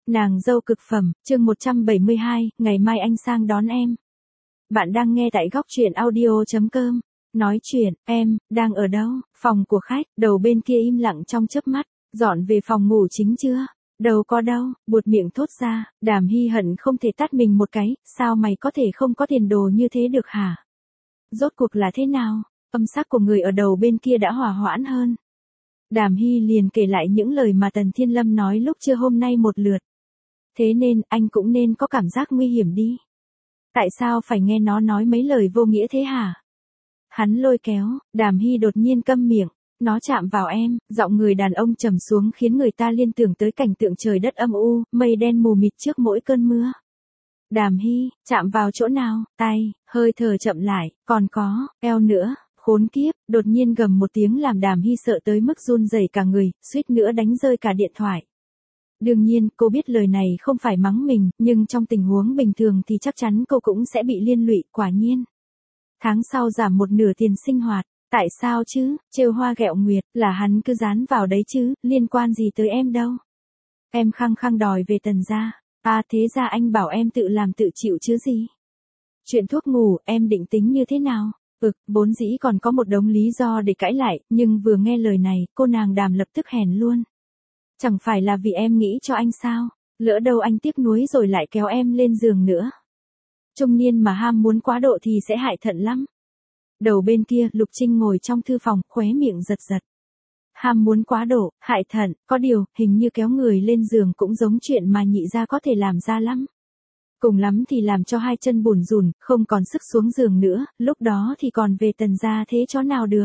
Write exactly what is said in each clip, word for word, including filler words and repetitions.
Nàng dâu cực phẩm, chương một trăm bảy mươi hai, ngày mai anh sang đón em. Bạn đang nghe tại góc truyện audio chấm com. Nói chuyện, em, đang ở đâu? Phòng của khách, đầu bên kia im lặng trong chớp mắt, dọn về phòng ngủ chính chưa? Đâu có đâu, buột miệng thốt ra, Đàm Hy hận không thể tát mình một cái, sao mày có thể không có tiền đồ như thế được hả? Rốt cuộc là thế nào? Âm sắc của người ở đầu bên kia đã hòa hoãn hơn. Đàm Hy liền kể lại những lời mà Tần Thiên Lâm nói lúc trưa hôm nay một lượt. Thế nên, anh cũng nên có cảm giác nguy hiểm đi. Tại sao phải nghe nó nói mấy lời vô nghĩa thế hả? Hắn lôi kéo, Đàm Hy đột nhiên câm miệng, nó chạm vào em, giọng người đàn ông trầm xuống khiến người ta liên tưởng tới cảnh tượng trời đất âm u, mây đen mù mịt trước mỗi cơn mưa. Đàm Hy, chạm vào chỗ nào? Tay, hơi thở chậm lại, còn có, eo nữa. Khốn kiếp, đột nhiên gầm một tiếng làm Đàm Hy sợ tới mức run rẩy cả người, suýt nữa đánh rơi cả điện thoại. Đương nhiên, cô biết lời này không phải mắng mình, nhưng trong tình huống bình thường thì chắc chắn cô cũng sẽ bị liên lụy, quả nhiên. Tháng sau giảm một nửa tiền sinh hoạt, tại sao chứ, trêu hoa ghẹo nguyệt, là hắn cứ dán vào đấy chứ, liên quan gì tới em đâu. Em khăng khăng đòi về Tần gia, à thế ra anh bảo em tự làm tự chịu chứ gì. Chuyện thuốc ngủ, em định tính như thế nào? Ực, vốn dĩ còn có một đống lý do để cãi lại, nhưng vừa nghe lời này, cô nàng Đàm lập tức hèn luôn. Chẳng phải là vì em nghĩ cho anh sao, lỡ đâu anh tiếc nuối rồi lại kéo em lên giường nữa. Trung niên mà ham muốn quá độ thì sẽ hại thận lắm. Đầu bên kia, Lục Trinh ngồi trong thư phòng, khóe miệng giật giật. Ham muốn quá độ, hại thận, có điều, hình như kéo người lên giường cũng giống chuyện mà nhị gia có thể làm ra lắm. Cùng lắm thì làm cho hai chân bủn rủn, không còn sức xuống giường nữa, lúc đó thì còn về Tần gia thế chó nào được.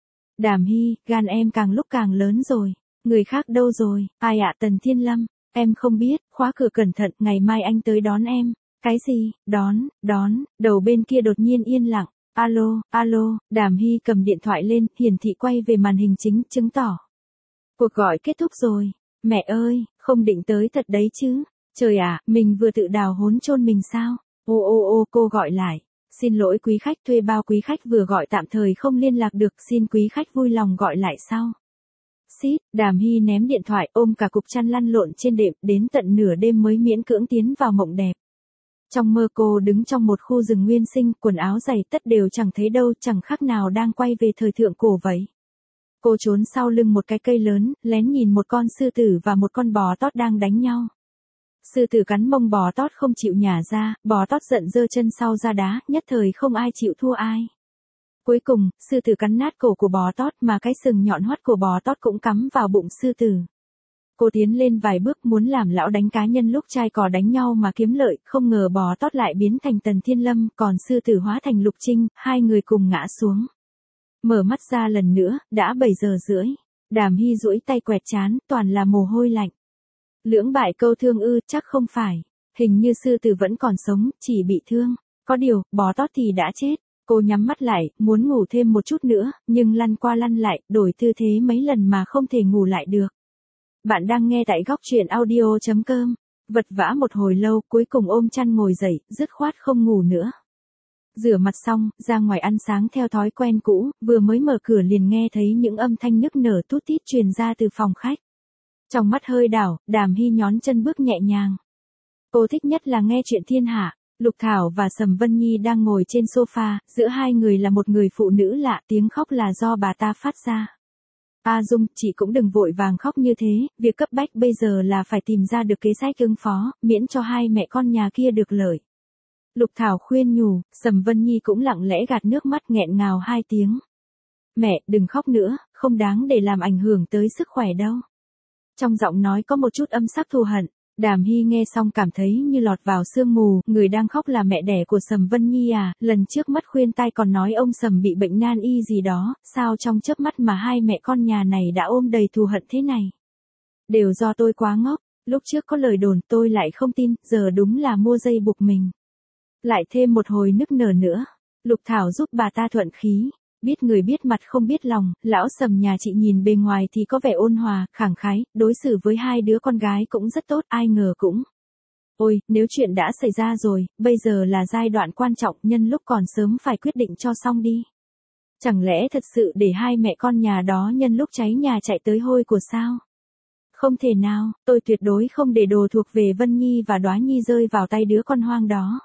Đàm Hy, gan em càng lúc càng lớn rồi. Người khác đâu rồi? Ai ạ? Tần Thiên Lâm, em không biết, khóa cửa cẩn thận, ngày mai anh tới đón em. Cái gì? Đón, đón, đầu bên kia đột nhiên yên lặng. Alo, alo, Đàm Hy cầm điện thoại lên, hiển thị quay về màn hình chính, chứng tỏ. Cuộc gọi kết thúc rồi. Mẹ ơi, không định tới thật đấy chứ. Trời ạ, mình vừa tự đào hốn chôn mình sao? Ô ô ô, cô gọi lại. Xin lỗi quý khách, thuê bao quý khách vừa gọi tạm thời không liên lạc được, xin quý khách vui lòng gọi lại sau. Xít, Đàm Hy ném điện thoại, ôm cả cục chăn lăn lộn trên đệm, đến tận nửa đêm mới miễn cưỡng tiến vào mộng đẹp. Trong mơ cô đứng trong một khu rừng nguyên sinh, quần áo giày tất đều chẳng thấy đâu, chẳng khác nào đang quay về thời thượng cổ vậy. Cô trốn sau lưng một cái cây lớn, lén nhìn một con sư tử và một con bò tót đang đánh nhau. Sư tử cắn mông bò tót không chịu nhả ra, bò tót giận giơ chân sau ra đá, nhất thời không ai chịu thua ai. Cuối cùng, sư tử cắn nát cổ của bò tót mà cái sừng nhọn hoắt của bò tót cũng cắm vào bụng sư tử. Cô tiến lên vài bước muốn làm lão đánh cá nhân lúc trai cò đánh nhau mà kiếm lợi, không ngờ bò tót lại biến thành Tần Thiên Lâm, còn sư tử hóa thành Lục Trinh, hai người cùng ngã xuống. Mở mắt ra lần nữa, đã bảy giờ rưỡi. Đàm Hy duỗi tay quẹt trán, toàn là mồ hôi lạnh. Lưỡng bại câu thương ư, chắc không phải. Hình như sư tử vẫn còn sống, chỉ bị thương. Có điều, bò tót thì đã chết. Cô nhắm mắt lại, muốn ngủ thêm một chút nữa, nhưng lăn qua lăn lại, đổi tư thế mấy lần mà không thể ngủ lại được. Bạn đang nghe tại góc truyện audio chấm com. Vật vã một hồi lâu, cuối cùng ôm chăn ngồi dậy, dứt khoát không ngủ nữa. Rửa mặt xong, ra ngoài ăn sáng theo thói quen cũ, vừa mới mở cửa liền nghe thấy những âm thanh nức nở tút tít truyền ra từ phòng khách. Trong mắt hơi đảo, Đàm Hy nhón chân bước nhẹ nhàng. Cô thích nhất là nghe chuyện thiên hạ. Lục Thảo và Sầm Vân Nhi đang ngồi trên sofa, giữa hai người là một người phụ nữ lạ, tiếng khóc là do bà ta phát ra. A Dung, chị cũng đừng vội vàng khóc như thế, việc cấp bách bây giờ là phải tìm ra được kế sách ứng phó, miễn cho hai mẹ con nhà kia được lợi. Lục Thảo khuyên nhủ, Sầm Vân Nhi cũng lặng lẽ gạt nước mắt nghẹn ngào hai tiếng. Mẹ, đừng khóc nữa, không đáng để làm ảnh hưởng tới sức khỏe đâu. Trong giọng nói có một chút âm sắc thù hận. Đàm Hy nghe xong cảm thấy như lọt vào sương mù, người đang khóc là mẹ đẻ của Sầm Vân Nhi à, lần trước mắt khuyên tai còn nói ông Sầm bị bệnh nan y gì đó, sao trong chớp mắt mà hai mẹ con nhà này đã ôm đầy thù hận thế này. Đều do tôi quá ngốc, lúc trước có lời đồn tôi lại không tin, giờ đúng là mua dây buộc mình. Lại thêm một hồi nức nở nữa, Lục Thảo giúp bà ta thuận khí. Biết người biết mặt không biết lòng, lão Sầm nhà chị nhìn bề ngoài thì có vẻ ôn hòa, khẳng khái, đối xử với hai đứa con gái cũng rất tốt, ai ngờ cũng. Ôi, nếu chuyện đã xảy ra rồi, bây giờ là giai đoạn quan trọng, nhân lúc còn sớm phải quyết định cho xong đi. Chẳng lẽ thật sự để hai mẹ con nhà đó nhân lúc cháy nhà chạy tới hôi của sao? Không thể nào, tôi tuyệt đối không để đồ thuộc về Vân Nhi và Đóa Nhi rơi vào tay đứa con hoang đó.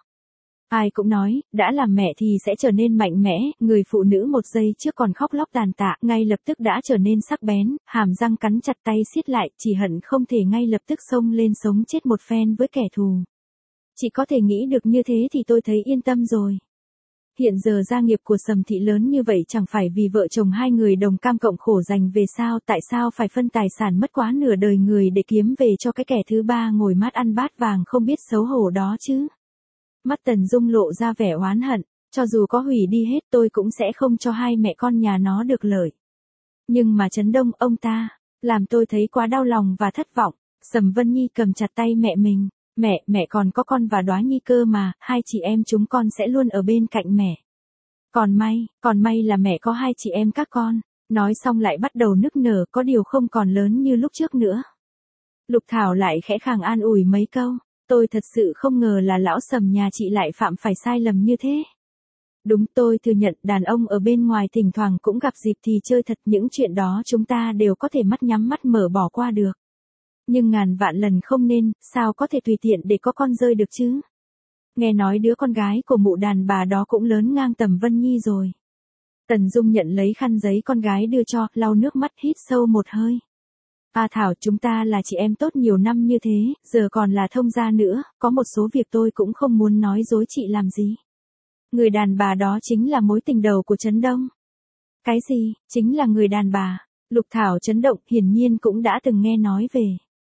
Ai cũng nói, đã làm mẹ thì sẽ trở nên mạnh mẽ, người phụ nữ một giây trước còn khóc lóc tàn tạ, ngay lập tức đã trở nên sắc bén, hàm răng cắn chặt tay siết lại, chỉ hận không thể ngay lập tức xông lên sống chết một phen với kẻ thù. Chỉ có thể nghĩ được như thế thì tôi thấy yên tâm rồi. Hiện giờ gia nghiệp của Sầm Thị lớn như vậy chẳng phải vì vợ chồng hai người đồng cam cộng khổ dành về sao, tại sao phải phân tài sản mất quá nửa đời người để kiếm về cho cái kẻ thứ ba ngồi mát ăn bát vàng không biết xấu hổ đó chứ. Mắt Tần Dung lộ ra vẻ oán hận, cho dù có hủy đi hết tôi cũng sẽ không cho hai mẹ con nhà nó được lợi. Nhưng mà Trấn Đông ông ta, làm tôi thấy quá đau lòng và thất vọng. Sầm Vân Nhi cầm chặt tay mẹ mình, mẹ, mẹ còn có con và Đóa Nhi cơ mà, hai chị em chúng con sẽ luôn ở bên cạnh mẹ. Còn may, còn may là mẹ có hai chị em các con, nói xong lại bắt đầu nức nở, có điều không còn lớn như lúc trước nữa. Lục Thảo lại khẽ khàng an ủi mấy câu. Tôi thật sự không ngờ là lão Sầm nhà chị lại phạm phải sai lầm như thế. Đúng, tôi thừa nhận đàn ông ở bên ngoài thỉnh thoảng cũng gặp dịp thì chơi thật, những chuyện đó chúng ta đều có thể mắt nhắm mắt mở bỏ qua được. Nhưng ngàn vạn lần không nên, sao có thể tùy tiện để có con rơi được chứ. Nghe nói đứa con gái của mụ đàn bà đó cũng lớn ngang tầm Vân Nhi rồi. Tần Dung nhận lấy khăn giấy con gái đưa cho, lau nước mắt hít sâu một hơi. A Thảo, chúng ta là chị em tốt nhiều năm như thế, giờ còn là thông gia nữa, có một số việc tôi cũng không muốn nói dối chị làm gì. Người đàn bà đó chính là mối tình đầu của Trấn Đông. Cái gì, chính là người đàn bà? Lục Thảo chấn động, hiển nhiên cũng đã từng nghe nói về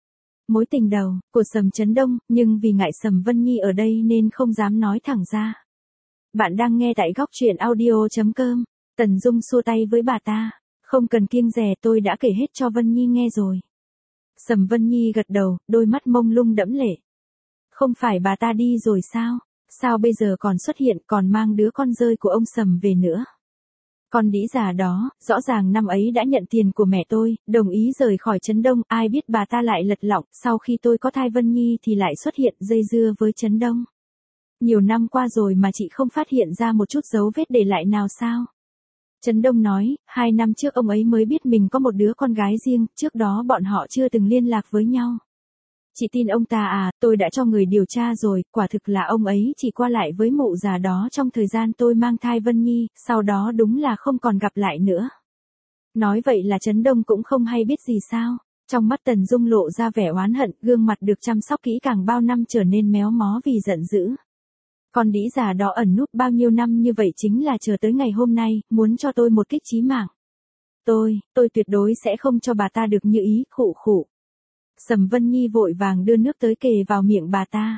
mối tình đầu của Sầm Trấn Đông, nhưng vì ngại Sầm Vân Nhi ở đây nên không dám nói thẳng ra. Bạn đang nghe tại góc truyện audio chấm com. Tần Dung xua tay với bà ta. Không cần kiêng dè, tôi đã kể hết cho Vân Nhi nghe rồi. Sầm Vân Nhi gật đầu, đôi mắt mông lung đẫm lệ. Không phải bà ta đi rồi sao? Sao bây giờ còn xuất hiện, còn mang đứa con rơi của ông Sầm về nữa? Con đĩ già đó, rõ ràng năm ấy đã nhận tiền của mẹ tôi, đồng ý rời khỏi Trấn Đông, ai biết bà ta lại lật lọng, sau khi tôi có thai Vân Nhi thì lại xuất hiện dây dưa với Trấn Đông. Nhiều năm qua rồi mà chị không phát hiện ra một chút dấu vết để lại nào sao? Trấn Đông nói, hai năm trước ông ấy mới biết mình có một đứa con gái riêng, trước đó bọn họ chưa từng liên lạc với nhau. Chị tin ông ta à, tôi đã cho người điều tra rồi, quả thực là ông ấy chỉ qua lại với mụ già đó trong thời gian tôi mang thai Vân Nhi, sau đó đúng là không còn gặp lại nữa. Nói vậy là Trấn Đông cũng không hay biết gì sao? Trong mắt Tần Dung lộ ra vẻ oán hận, gương mặt được chăm sóc kỹ càng bao năm trở nên méo mó vì giận dữ. Con đĩ già đó ẩn núp bao nhiêu năm như vậy chính là chờ tới ngày hôm nay, muốn cho tôi một kích chí mạng. Tôi, tôi tuyệt đối sẽ không cho bà ta được như ý, khụ khụ. Sầm Vân Nhi vội vàng đưa nước tới kề vào miệng bà ta.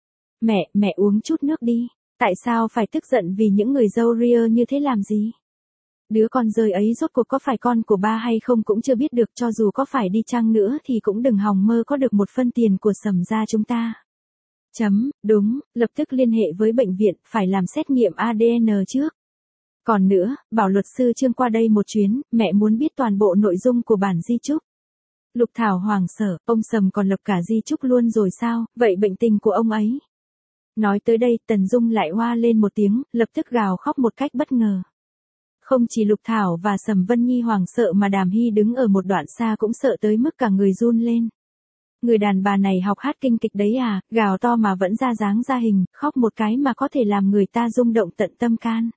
Mẹ, mẹ uống chút nước đi, tại sao phải tức giận vì những người dâu ria như thế làm gì? Đứa con rơi ấy rốt cuộc có phải con của ba hay không cũng chưa biết được, cho dù có phải đi chăng nữa thì cũng đừng hòng mơ có được một phân tiền của Sầm gia chúng ta. Chấm, đúng, lập tức liên hệ với bệnh viện, phải làm xét nghiệm a đê en trước. Còn nữa, bảo luật sư Trương qua đây một chuyến, mẹ muốn biết toàn bộ nội dung của bản di chúc. Lục Thảo hoàng sợ, ông Sầm còn lập cả di chúc luôn rồi sao, vậy bệnh tình của ông ấy? Nói tới đây, Tần Dung lại hoa lên một tiếng, lập tức gào khóc một cách bất ngờ. Không chỉ Lục Thảo và Sầm Vân Nhi hoàng sợ mà Đàm Hy đứng ở một đoạn xa cũng sợ tới mức cả người run lên. Người đàn bà này học hát kinh kịch đấy à, gào to mà vẫn ra dáng ra hình, khóc một cái mà có thể làm người ta rung động tận tâm can.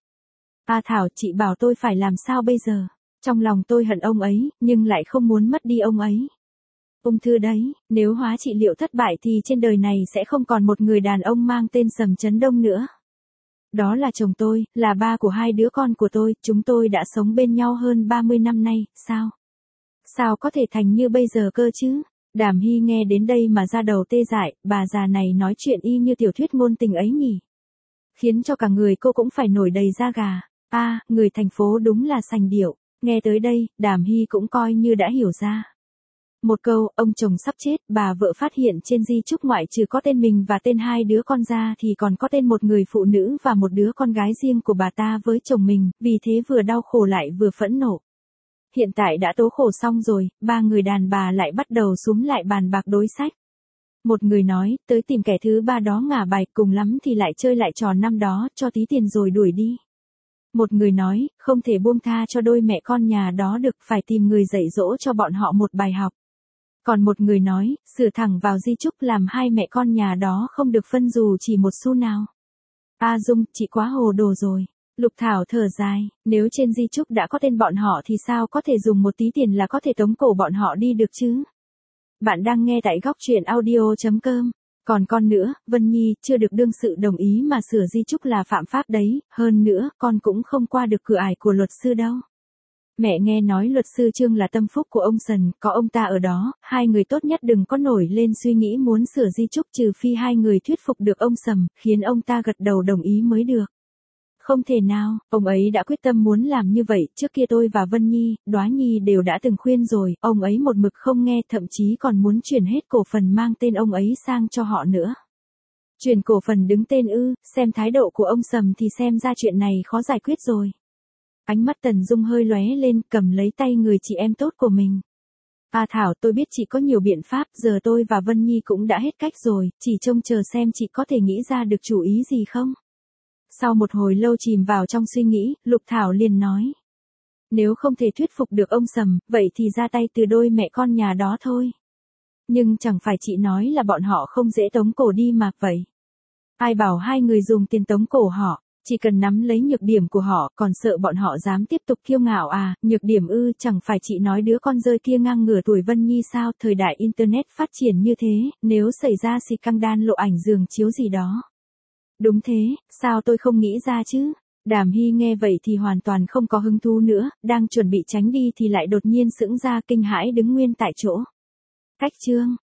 A Thảo, chị bảo tôi phải làm sao bây giờ? Trong lòng tôi hận ông ấy, nhưng lại không muốn mất đi ông ấy. Ung thư đấy, nếu hóa trị liệu thất bại thì trên đời này sẽ không còn một người đàn ông mang tên Sầm Trấn Đông nữa. Đó là chồng tôi, là ba của hai đứa con của tôi, chúng tôi đã sống bên nhau hơn ba mươi năm nay, sao? Sao có thể thành như bây giờ cơ chứ? Đàm Hy nghe đến đây mà ra đầu tê dại, bà già này nói chuyện y như tiểu thuyết ngôn tình ấy nhỉ. Khiến cho cả người cô cũng phải nổi đầy da gà. A, à, người thành phố đúng là sành điệu. Nghe tới đây, Đàm Hy cũng coi như đã hiểu ra. Một câu, ông chồng sắp chết, bà vợ phát hiện trên di chúc ngoại trừ có tên mình và tên hai đứa con ra thì còn có tên một người phụ nữ và một đứa con gái riêng của bà ta với chồng mình, vì thế vừa đau khổ lại vừa phẫn nộ. Hiện tại đã tố khổ xong rồi, ba người đàn bà lại bắt đầu xúm lại bàn bạc đối sách. Một người nói, tới tìm kẻ thứ ba đó ngả bài, cùng lắm thì lại chơi lại trò năm đó, cho tí tiền rồi đuổi đi. Một người nói, không thể buông tha cho đôi mẹ con nhà đó được, phải tìm người dạy dỗ cho bọn họ một bài học. Còn một người nói, sửa thẳng vào di chúc làm hai mẹ con nhà đó không được phân dù chỉ một xu nào. A Dung, chị quá hồ đồ rồi. Lục Thảo thở dài, nếu trên di chúc đã có tên bọn họ thì sao có thể dùng một tí tiền là có thể tống cổ bọn họ đi được chứ? Bạn đang nghe tại góc truyện audio chấm com. Còn con nữa, Vân Nhi, chưa được đương sự đồng ý mà sửa di chúc là phạm pháp đấy, hơn nữa, con cũng không qua được cửa ải của luật sư đâu. Mẹ nghe nói luật sư Trương là tâm phúc của ông Sần, có ông ta ở đó, hai người tốt nhất đừng có nổi lên suy nghĩ muốn sửa di chúc trừ phi hai người thuyết phục được ông Sầm, khiến ông ta gật đầu đồng ý mới được. Không thể nào, ông ấy đã quyết tâm muốn làm như vậy, trước kia tôi và Vân Nhi, Đóa Nhi đều đã từng khuyên rồi, ông ấy một mực không nghe, thậm chí còn muốn chuyển hết cổ phần mang tên ông ấy sang cho họ nữa. Chuyển cổ phần đứng tên ư, xem thái độ của ông Sầm thì xem ra chuyện này khó giải quyết rồi. Ánh mắt Tần Dung hơi lóe lên, cầm lấy tay người chị em tốt của mình. À Thảo, tôi biết chị có nhiều biện pháp, giờ tôi và Vân Nhi cũng đã hết cách rồi, chỉ trông chờ xem chị có thể nghĩ ra được chủ ý gì không? Sau một hồi lâu chìm vào trong suy nghĩ, Lục Thảo liền nói. Nếu không thể thuyết phục được ông Sầm, vậy thì ra tay từ đôi mẹ con nhà đó thôi. Nhưng chẳng phải chị nói là bọn họ không dễ tống cổ đi mà, vậy. Ai bảo hai người dùng tiền tống cổ họ, chỉ cần nắm lấy nhược điểm của họ, còn sợ bọn họ dám tiếp tục kiêu ngạo à, nhược điểm ư, chẳng phải chị nói đứa con rơi kia ngang ngửa tuổi Vân Nhi sao, thời đại Internet phát triển như thế, nếu xảy ra scandal lộ ảnh giường chiếu gì đó. Đúng thế, sao tôi không nghĩ ra chứ? Đàm Hy nghe vậy thì hoàn toàn không có hứng thú nữa, đang chuẩn bị tránh đi thì lại đột nhiên sững ra kinh hãi đứng nguyên tại chỗ. Cách chương